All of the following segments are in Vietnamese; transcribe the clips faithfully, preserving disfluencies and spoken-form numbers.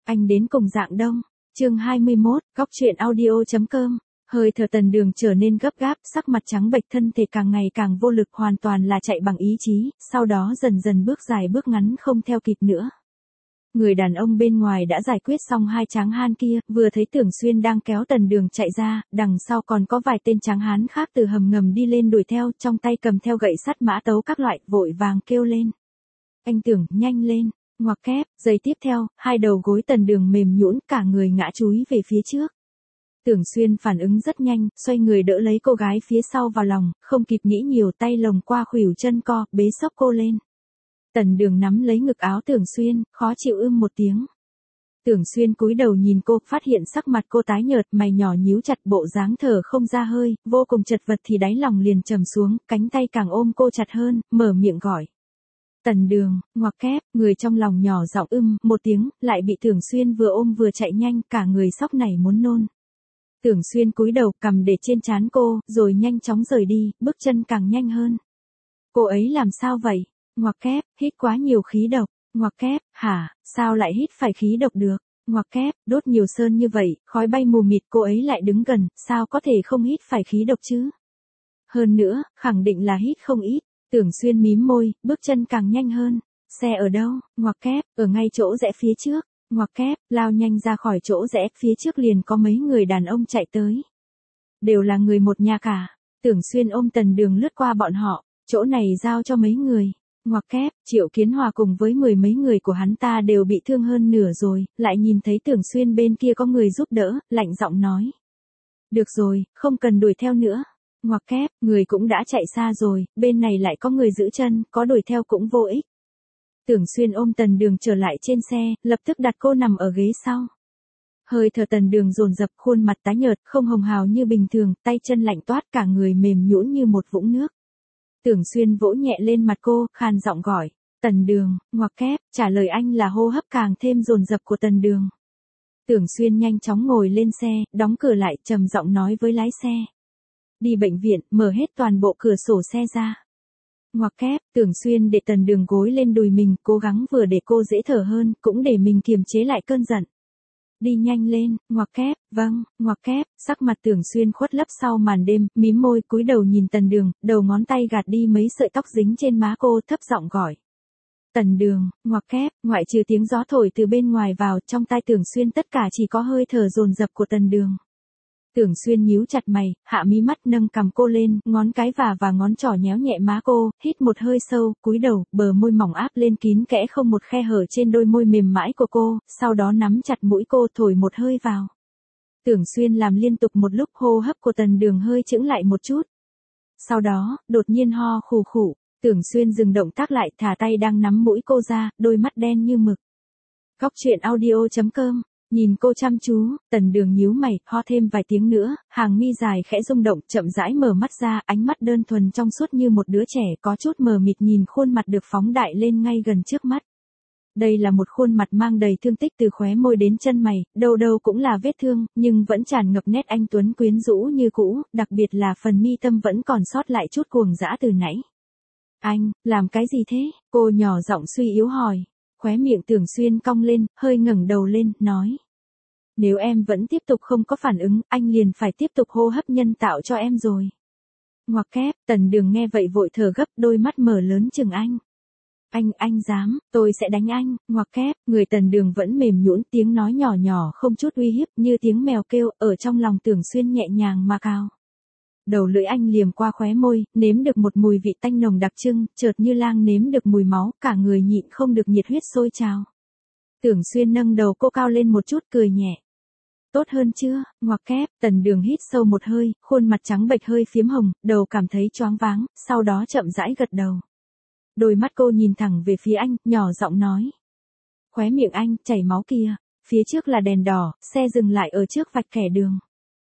Anh đến cùng dạng đông. Chương hai mươi mốt, góc truyện audio.com. Hơi thở Tần Đường trở nên gấp gáp, sắc mặt trắng bệch, thân thể càng ngày càng vô lực, hoàn toàn là chạy bằng ý chí, sau đó dần dần bước dài bước ngắn không theo kịp nữa. Người đàn ông bên ngoài đã giải quyết xong hai tráng hán kia, vừa thấy Tưởng Xuyên đang kéo Tần Đường chạy ra, đằng sau còn có vài tên tráng hán khác từ hầm ngầm đi lên đuổi theo, trong tay cầm theo gậy sắt mã tấu các loại, vội vàng kêu lên. Anh Tưởng, nhanh lên, ngoặc kép, giây tiếp theo, hai đầu gối Tần Đường mềm nhũn, cả người ngã chúi về phía trước. Tưởng Xuyên phản ứng rất nhanh, xoay người đỡ lấy cô gái phía sau vào lòng, không kịp nghĩ nhiều, tay lồng qua khuỷu chân co, bế xốc cô lên. Tần Đường nắm lấy ngực áo Tưởng Xuyên, khó chịu ưm một tiếng. Tưởng Xuyên cúi đầu nhìn cô, phát hiện sắc mặt cô tái nhợt, mày nhỏ nhíu chặt, bộ dáng thở không ra hơi, vô cùng chật vật, thì đáy lòng liền trầm xuống, cánh tay càng ôm cô chặt hơn, mở miệng gọi. Tần Đường, ngoặc kép, người trong lòng nhỏ giọng ưm một tiếng, lại bị Tưởng Xuyên vừa ôm vừa chạy nhanh, cả người sóc nảy muốn nôn. Tưởng Xuyên cúi đầu, cầm để trên trán cô, rồi nhanh chóng rời đi, bước chân càng nhanh hơn. Cô ấy làm sao vậy? Ngoặc kép, hít quá nhiều khí độc. Ngoặc kép, hả, sao lại hít phải khí độc được? Ngoặc kép, đốt nhiều sơn như vậy, khói bay mù mịt, cô ấy lại đứng gần, sao có thể không hít phải khí độc chứ? Hơn nữa, khẳng định là hít không ít. Tưởng Xuyên mím môi, bước chân càng nhanh hơn. Xe ở đâu? Ngoặc kép, ở ngay chỗ rẽ phía trước. Ngoặc kép, lao nhanh ra khỏi chỗ rẽ, phía trước liền có mấy người đàn ông chạy tới. Đều là người một nhà cả. Tưởng Xuyên ôm Tần Đường lướt qua bọn họ, chỗ này giao cho mấy người. Ngoặc kép, Triệu Kiến Hòa cùng với mười mấy người của hắn ta đều bị thương hơn nửa rồi, lại nhìn thấy Tưởng Xuyên bên kia có người giúp đỡ, lạnh giọng nói. Được rồi, không cần đuổi theo nữa. Ngoặc kép, người cũng đã chạy xa rồi, bên này lại có người giữ chân, có đuổi theo cũng vô ích. Tưởng Xuyên ôm Tần Đường trở lại trên xe, lập tức đặt cô nằm ở ghế sau. Hơi thở Tần Đường dồn dập, khuôn mặt tái nhợt, không hồng hào như bình thường, tay chân lạnh toát, cả người mềm nhũn như một vũng nước. Tưởng Xuyên vỗ nhẹ lên mặt cô, khàn giọng gọi. Tần Đường, ngoặc kép, trả lời anh là hô hấp càng thêm dồn dập của Tần Đường. Tưởng Xuyên nhanh chóng ngồi lên xe, đóng cửa lại, trầm giọng nói với lái xe. Đi bệnh viện, mở hết toàn bộ cửa sổ xe ra. Ngoặc kép, Tưởng Xuyên để Tần Đường gối lên đùi mình, cố gắng vừa để cô dễ thở hơn, cũng để mình kiềm chế lại cơn giận. Đi nhanh lên, ngoặc kép, vâng, ngoặc kép, sắc mặt Tưởng Xuyên khuất lấp sau màn đêm, mím môi cúi đầu nhìn Tần Đường, đầu ngón tay gạt đi mấy sợi tóc dính trên má cô, thấp giọng gọi. Tần Đường, ngoặc kép, ngoại trừ tiếng gió thổi từ bên ngoài vào, trong tai Tưởng Xuyên tất cả chỉ có hơi thở dồn dập của Tần Đường. Tưởng Xuyên nhíu chặt mày, hạ mí mắt, nâng cằm cô lên, ngón cái và và ngón trỏ nhéo nhẹ má cô, hít một hơi sâu, cúi đầu, bờ môi mỏng áp lên kín kẽ không một khe hở trên đôi môi mềm mại của cô, sau đó nắm chặt mũi cô, thổi một hơi vào. Tưởng Xuyên làm liên tục một lúc, hô hấp của Tần Đường hơi chững lại một chút. Sau đó, đột nhiên ho khù khủ, Tưởng Xuyên dừng động tác lại, thả tay đang nắm mũi cô ra, đôi mắt đen như mực. Góc truyện audio.com. Nhìn cô chăm chú, Tần Đường nhíu mày, ho thêm vài tiếng nữa, hàng mi dài khẽ rung động, chậm rãi mở mắt ra, ánh mắt đơn thuần trong suốt như một đứa trẻ, có chút mờ mịt nhìn khuôn mặt được phóng đại lên ngay gần trước mắt. Đây là một khuôn mặt mang đầy thương tích từ khóe môi đến chân mày, đâu đâu cũng là vết thương, nhưng vẫn tràn ngập nét anh tuấn quyến rũ như cũ, đặc biệt là phần mi tâm vẫn còn sót lại chút cuồng dã từ nãy. Anh, làm cái gì thế? Cô nhỏ giọng suy yếu hỏi. Khóe miệng Tưởng Xuyên cong lên, hơi ngẩng đầu lên, nói. Nếu em vẫn tiếp tục không có phản ứng, anh liền phải tiếp tục hô hấp nhân tạo cho em rồi. Ngoặc kép, Tần Đường nghe vậy vội thở gấp, đôi mắt mở lớn chừng anh. Anh, anh dám, tôi sẽ đánh anh. Ngoặc kép, người Tần Đường vẫn mềm nhũn, tiếng nói nhỏ nhỏ không chút uy hiếp, như tiếng mèo kêu, ở trong lòng Tưởng Xuyên nhẹ nhàng mà cao. Đầu lưỡi anh liềm qua khóe môi, nếm được một mùi vị tanh nồng đặc trưng, chợt như lang nếm được mùi máu, cả người nhịn không được nhiệt huyết sôi trào. Tưởng Xuyên nâng đầu cô cao lên một chút, cười nhẹ. Tốt hơn chưa? Ngoặc kép, Tần Đường hít sâu một hơi, khuôn mặt trắng bệch hơi phiếm hồng, đầu cảm thấy choáng váng, sau đó chậm rãi gật đầu. Đôi mắt cô nhìn thẳng về phía anh, nhỏ giọng nói. Khóe miệng anh, chảy máu kìa, phía trước là đèn đỏ, xe dừng lại ở trước vạch kẻ đường.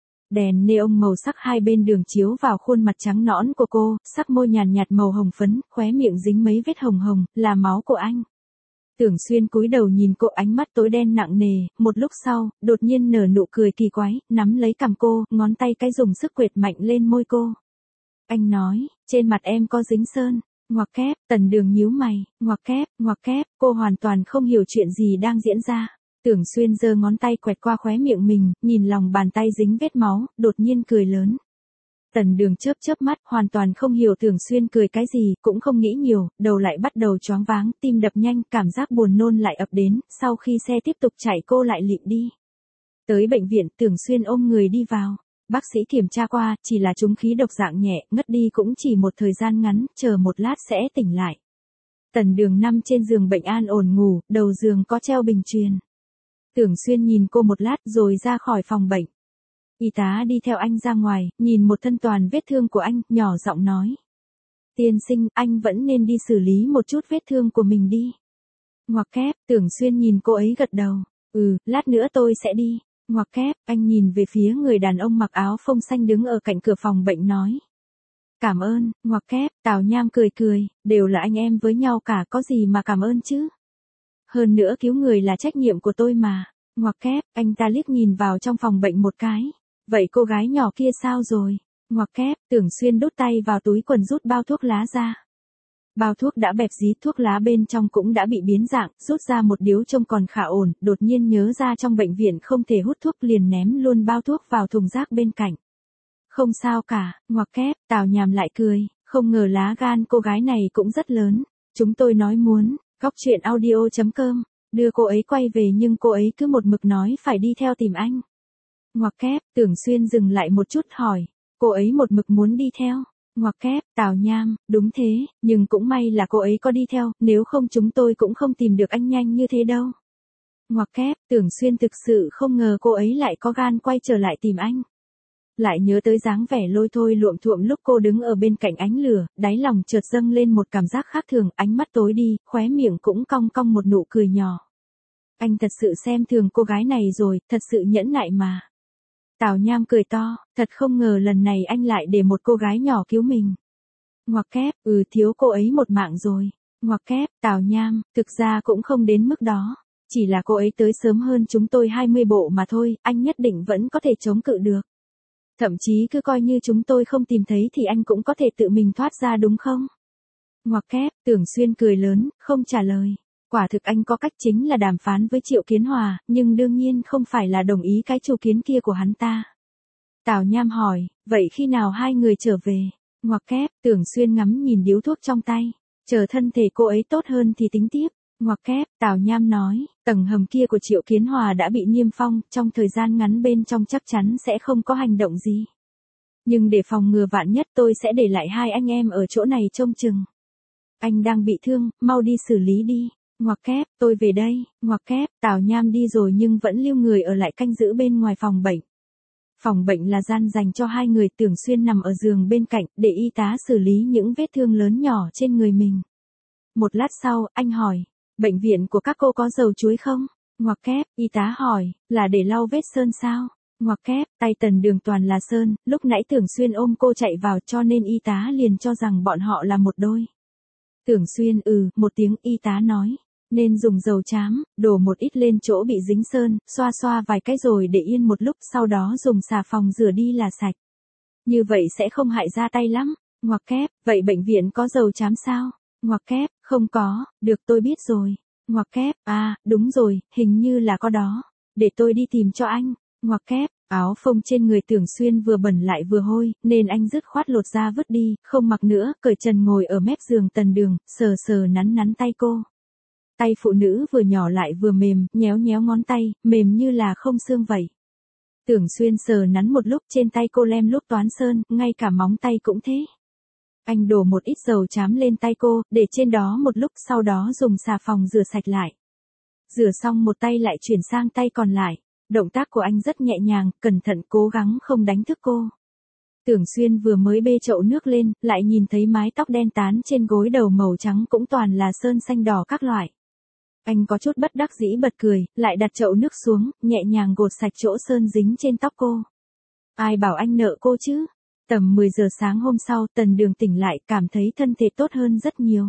Đèn neon màu sắc hai bên đường chiếu vào khuôn mặt trắng nõn của cô, sắc môi nhàn nhạt màu hồng phấn, khóe miệng dính mấy vết hồng hồng, là máu của anh. Tưởng Xuyên cúi đầu nhìn cô, ánh mắt tối đen nặng nề, một lúc sau, đột nhiên nở nụ cười kỳ quái, nắm lấy cằm cô, ngón tay cái dùng sức quệt mạnh lên môi cô. Anh nói, trên mặt em có dính sơn. Ngoặc kép, Tần Đường nhíu mày, ngoặc kép, ngoặc kép, cô hoàn toàn không hiểu chuyện gì đang diễn ra. Tưởng Xuyên giơ ngón tay quẹt qua khóe miệng mình, nhìn lòng bàn tay dính vết máu, đột nhiên cười lớn. Tần Đường chớp chớp mắt, hoàn toàn không hiểu Tưởng Xuyên cười cái gì, cũng không nghĩ nhiều, đầu lại bắt đầu choáng váng, tim đập nhanh, cảm giác buồn nôn lại ập đến, sau khi xe tiếp tục chạy cô lại lịm đi. Tới bệnh viện, Tưởng Xuyên ôm người đi vào. Bác sĩ kiểm tra qua, chỉ là trúng khí độc dạng nhẹ, ngất đi cũng chỉ một thời gian ngắn, chờ một lát sẽ tỉnh lại. Tần Đường nằm trên giường bệnh an ổn ngủ, đầu giường có treo bình truyền. Tưởng Xuyên nhìn cô một lát rồi ra khỏi phòng bệnh. Y tá đi theo anh ra ngoài, nhìn một thân toàn vết thương của anh, nhỏ giọng nói. Tiên sinh, anh vẫn nên đi xử lý một chút vết thương của mình đi. Ngoặc kép, Tưởng Xuyên nhìn cô ấy gật đầu. Ừ, lát nữa tôi sẽ đi. Ngoặc kép, anh nhìn về phía người đàn ông mặc áo phông xanh đứng ở cạnh cửa phòng bệnh nói. Cảm ơn, ngoặc kép, Tào Nham cười cười, đều là anh em với nhau cả, có gì mà cảm ơn chứ. Hơn nữa cứu người là trách nhiệm của tôi mà. Ngoặc kép, anh ta liếc nhìn vào trong phòng bệnh một cái. Vậy cô gái nhỏ kia sao rồi? Ngoặc kép, Tưởng Xuyên đút tay vào túi quần rút bao thuốc lá ra. Bao thuốc đã bẹp dí, thuốc lá bên trong cũng đã bị biến dạng, rút ra một điếu trông còn khá ổn, đột nhiên nhớ ra trong bệnh viện không thể hút thuốc liền ném luôn bao thuốc vào thùng rác bên cạnh. Không sao cả, ngoặc kép, Tào Nham lại cười, không ngờ lá gan cô gái này cũng rất lớn. Chúng tôi nói muốn, góc chuyện audio chấm com, đưa cô ấy quay về nhưng cô ấy cứ một mực nói phải đi theo tìm anh. Ngoặc kép, Tưởng Xuyên dừng lại một chút hỏi, cô ấy một mực muốn đi theo. Ngoặc kép, Tào Nham, đúng thế, nhưng cũng may là cô ấy có đi theo, nếu không chúng tôi cũng không tìm được anh nhanh như thế đâu. Ngoặc kép, Tưởng Xuyên thực sự không ngờ cô ấy lại có gan quay trở lại tìm anh. Lại nhớ tới dáng vẻ lôi thôi luộm thuộm lúc cô đứng ở bên cạnh ánh lửa, đáy lòng chợt dâng lên một cảm giác khác thường, ánh mắt tối đi, khóe miệng cũng cong cong một nụ cười nhỏ. Anh thật sự xem thường cô gái này rồi, thật sự nhẫn nại mà. Tào Nham cười to, thật không ngờ lần này anh lại để một cô gái nhỏ cứu mình. Ngoặc kép, ừ thiếu cô ấy một mạng rồi. Ngoặc kép, Tào Nham, thực ra cũng không đến mức đó. Chỉ là cô ấy tới sớm hơn chúng tôi hai mươi bộ mà thôi, anh nhất định vẫn có thể chống cự được. Thậm chí cứ coi như chúng tôi không tìm thấy thì anh cũng có thể tự mình thoát ra đúng không? Ngoặc kép, Tưởng Xuyên cười lớn, không trả lời. Quả thực anh có cách chính là đàm phán với Triệu Kiến Hòa, nhưng đương nhiên không phải là đồng ý cái chủ kiến kia của hắn ta. Tào Nham hỏi, vậy khi nào hai người trở về? Ngoặc kép, Tưởng Xuyên ngắm nhìn điếu thuốc trong tay. Chờ thân thể cô ấy tốt hơn thì tính tiếp. Ngoặc kép, Tào Nham nói, tầng hầm kia của Triệu Kiến Hòa đã bị niêm phong, trong thời gian ngắn bên trong chắc chắn sẽ không có hành động gì. Nhưng để phòng ngừa vạn nhất tôi sẽ để lại hai anh em ở chỗ này trông chừng. Anh đang bị thương, mau đi xử lý đi. Ngoặc kép, tôi về đây. Ngoặc kép, Tào Nham đi rồi nhưng vẫn lưu người ở lại canh giữ bên ngoài phòng bệnh. Phòng bệnh là gian dành cho hai người. Tưởng Xuyên nằm ở giường bên cạnh, để y tá xử lý những vết thương lớn nhỏ trên người mình. Một lát sau, anh hỏi, bệnh viện của các cô có dầu chuối không? Ngoặc kép, y tá hỏi, là để lau vết sơn sao? Ngoặc kép, tay Tần Đường toàn là sơn, lúc nãy Tưởng Xuyên ôm cô chạy vào cho nên y tá liền cho rằng bọn họ là một đôi. Tưởng Xuyên ừ, một tiếng, y tá nói, nên dùng dầu trám, đổ một ít lên chỗ bị dính sơn, xoa xoa vài cái rồi để yên một lúc, sau đó dùng xà phòng rửa đi là sạch. Như vậy sẽ không hại da tay lắm. Ngoặc kép, vậy bệnh viện có dầu trám sao? Ngoặc kép, không có, được tôi biết rồi. Ngoặc kép, à, đúng rồi, hình như là có đó. Để tôi đi tìm cho anh. Ngoặc kép, áo phông trên người Tưởng Xuyên vừa bẩn lại vừa hôi, nên anh dứt khoát lột ra vứt đi, không mặc nữa, cởi trần ngồi ở mép giường Tần Đường, sờ sờ nắn nắn tay cô. Tay phụ nữ vừa nhỏ lại vừa mềm, nhéo nhéo ngón tay, mềm như là không xương vậy. Tưởng Xuyên sờ nắn một lúc trên tay cô lem lút toán sơn, ngay cả móng tay cũng thế. Anh đổ một ít dầu trám lên tay cô, để trên đó một lúc, sau đó dùng xà phòng rửa sạch lại. Rửa xong một tay lại chuyển sang tay còn lại. Động tác của anh rất nhẹ nhàng, cẩn thận, cố gắng không đánh thức cô. Tưởng Xuyên vừa mới bê chậu nước lên, lại nhìn thấy mái tóc đen tán trên gối đầu màu trắng cũng toàn là sơn xanh đỏ các loại. Anh có chút bất đắc dĩ bật cười, lại đặt chậu nước xuống, nhẹ nhàng gột sạch chỗ sơn dính trên tóc cô. Ai bảo anh nợ cô chứ? Tầm mười giờ sáng hôm sau, Tần Đường tỉnh lại, cảm thấy thân thể tốt hơn rất nhiều.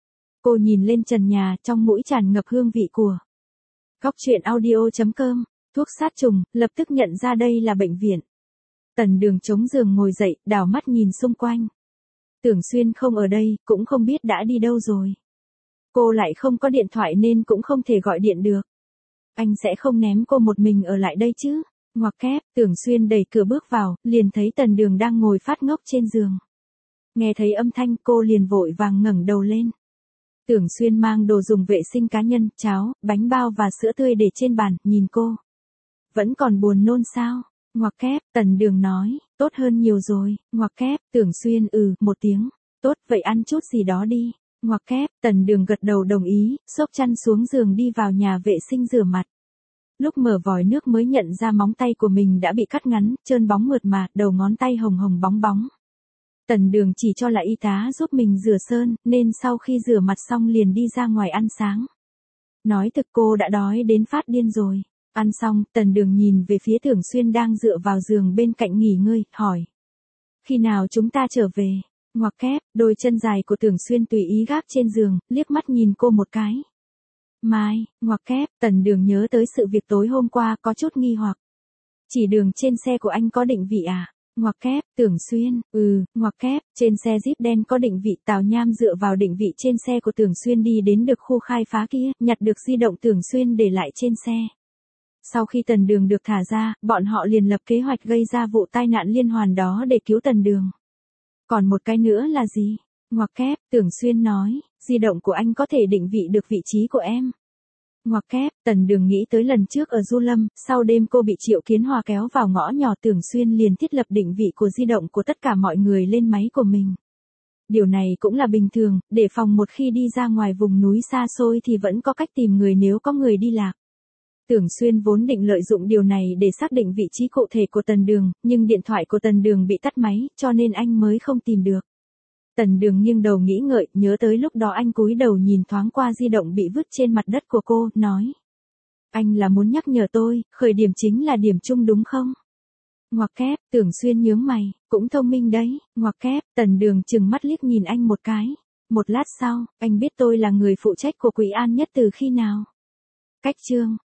Cô nhìn lên trần nhà, trong mũi tràn ngập hương vị của góc chuyện audio chấm com, thuốc sát trùng, lập tức nhận ra đây là bệnh viện. Tần Đường chống giường ngồi dậy, đảo mắt nhìn xung quanh. Tưởng Xuyên không ở đây, cũng không biết đã đi đâu rồi. Cô lại không có điện thoại nên cũng không thể gọi điện được. anh sẽ không ném cô một mình ở lại đây chứ. Ngoặc kép, Tưởng Xuyên đẩy cửa bước vào, liền thấy Tần Đường đang ngồi phát ngốc trên giường. Nghe thấy âm thanh cô liền vội vàng ngẩng đầu lên. Tưởng Xuyên mang đồ dùng vệ sinh cá nhân, cháo, bánh bao và sữa tươi để trên bàn, nhìn cô. Vẫn còn buồn nôn sao? Ngoặc kép, Tần Đường nói, tốt hơn nhiều rồi. Ngoặc kép, Tưởng Xuyên ừ, một tiếng. Tốt, vậy ăn chút gì đó đi. Ngoặc kép, Tần Đường gật đầu đồng ý, xốc chăn xuống giường đi vào nhà vệ sinh rửa mặt. Lúc mở vòi nước mới nhận ra móng tay của mình đã bị cắt ngắn, trơn bóng mượt mà, đầu ngón tay hồng hồng bóng bóng. Tần Đường chỉ cho là y tá giúp mình rửa sơn, nên sau khi rửa mặt xong liền đi ra ngoài ăn sáng. Nói thực cô đã đói đến phát điên rồi. Ăn xong, Tần Đường nhìn về phía Tưởng Xuyên đang dựa vào giường bên cạnh nghỉ ngơi, hỏi. Khi nào chúng ta trở về? Ngoặc kép, đôi chân dài của Tưởng Xuyên tùy ý gác trên giường, liếc mắt nhìn cô một cái. Mai, ngoặc kép, Tần Đường nhớ tới sự việc tối hôm qua có chút nghi hoặc. Chỉ đường trên xe của anh có định vị à? Ngoặc kép, Tưởng Xuyên, ừ, ngoặc kép, trên xe Jeep đen có định vị. Tào Nham dựa vào định vị trên xe của Tưởng Xuyên đi đến được khu khai phá kia, nhặt được di động Tưởng Xuyên để lại trên xe. Sau khi Tần Đường được thả ra, bọn họ liền lập kế hoạch gây ra vụ tai nạn liên hoàn đó để cứu Tần Đường. Còn một cái nữa là gì? Ngoặc kép, Tưởng Xuyên nói, di động của anh có thể định vị được vị trí của em. Ngoặc kép, Tần Đường nghĩ tới lần trước ở Du Lâm, sau đêm cô bị Triệu Kiến Hòa kéo vào ngõ nhỏ, Tưởng Xuyên liền thiết lập định vị của di động của tất cả mọi người lên máy của mình. Điều này cũng là bình thường, để phòng một khi đi ra ngoài vùng núi xa xôi thì vẫn có cách tìm người nếu có người đi lạc. Tưởng Xuyên vốn định lợi dụng điều này để xác định vị trí cụ thể của Tần Đường, nhưng điện thoại của Tần Đường bị tắt máy, cho nên anh mới không tìm được. Tần Đường nghiêng đầu nghĩ ngợi, nhớ tới lúc đó anh cúi đầu nhìn thoáng qua di động bị vứt trên mặt đất của cô, nói. Anh là muốn nhắc nhở tôi, khởi điểm chính là điểm chung đúng không? Ngoặc kép, Tưởng Xuyên nhướng mày, cũng thông minh đấy. Ngoặc kép, Tần Đường chừng mắt liếc nhìn anh một cái. Một lát sau, anh biết tôi là người phụ trách của Quý An Nhất từ khi nào? Cách chương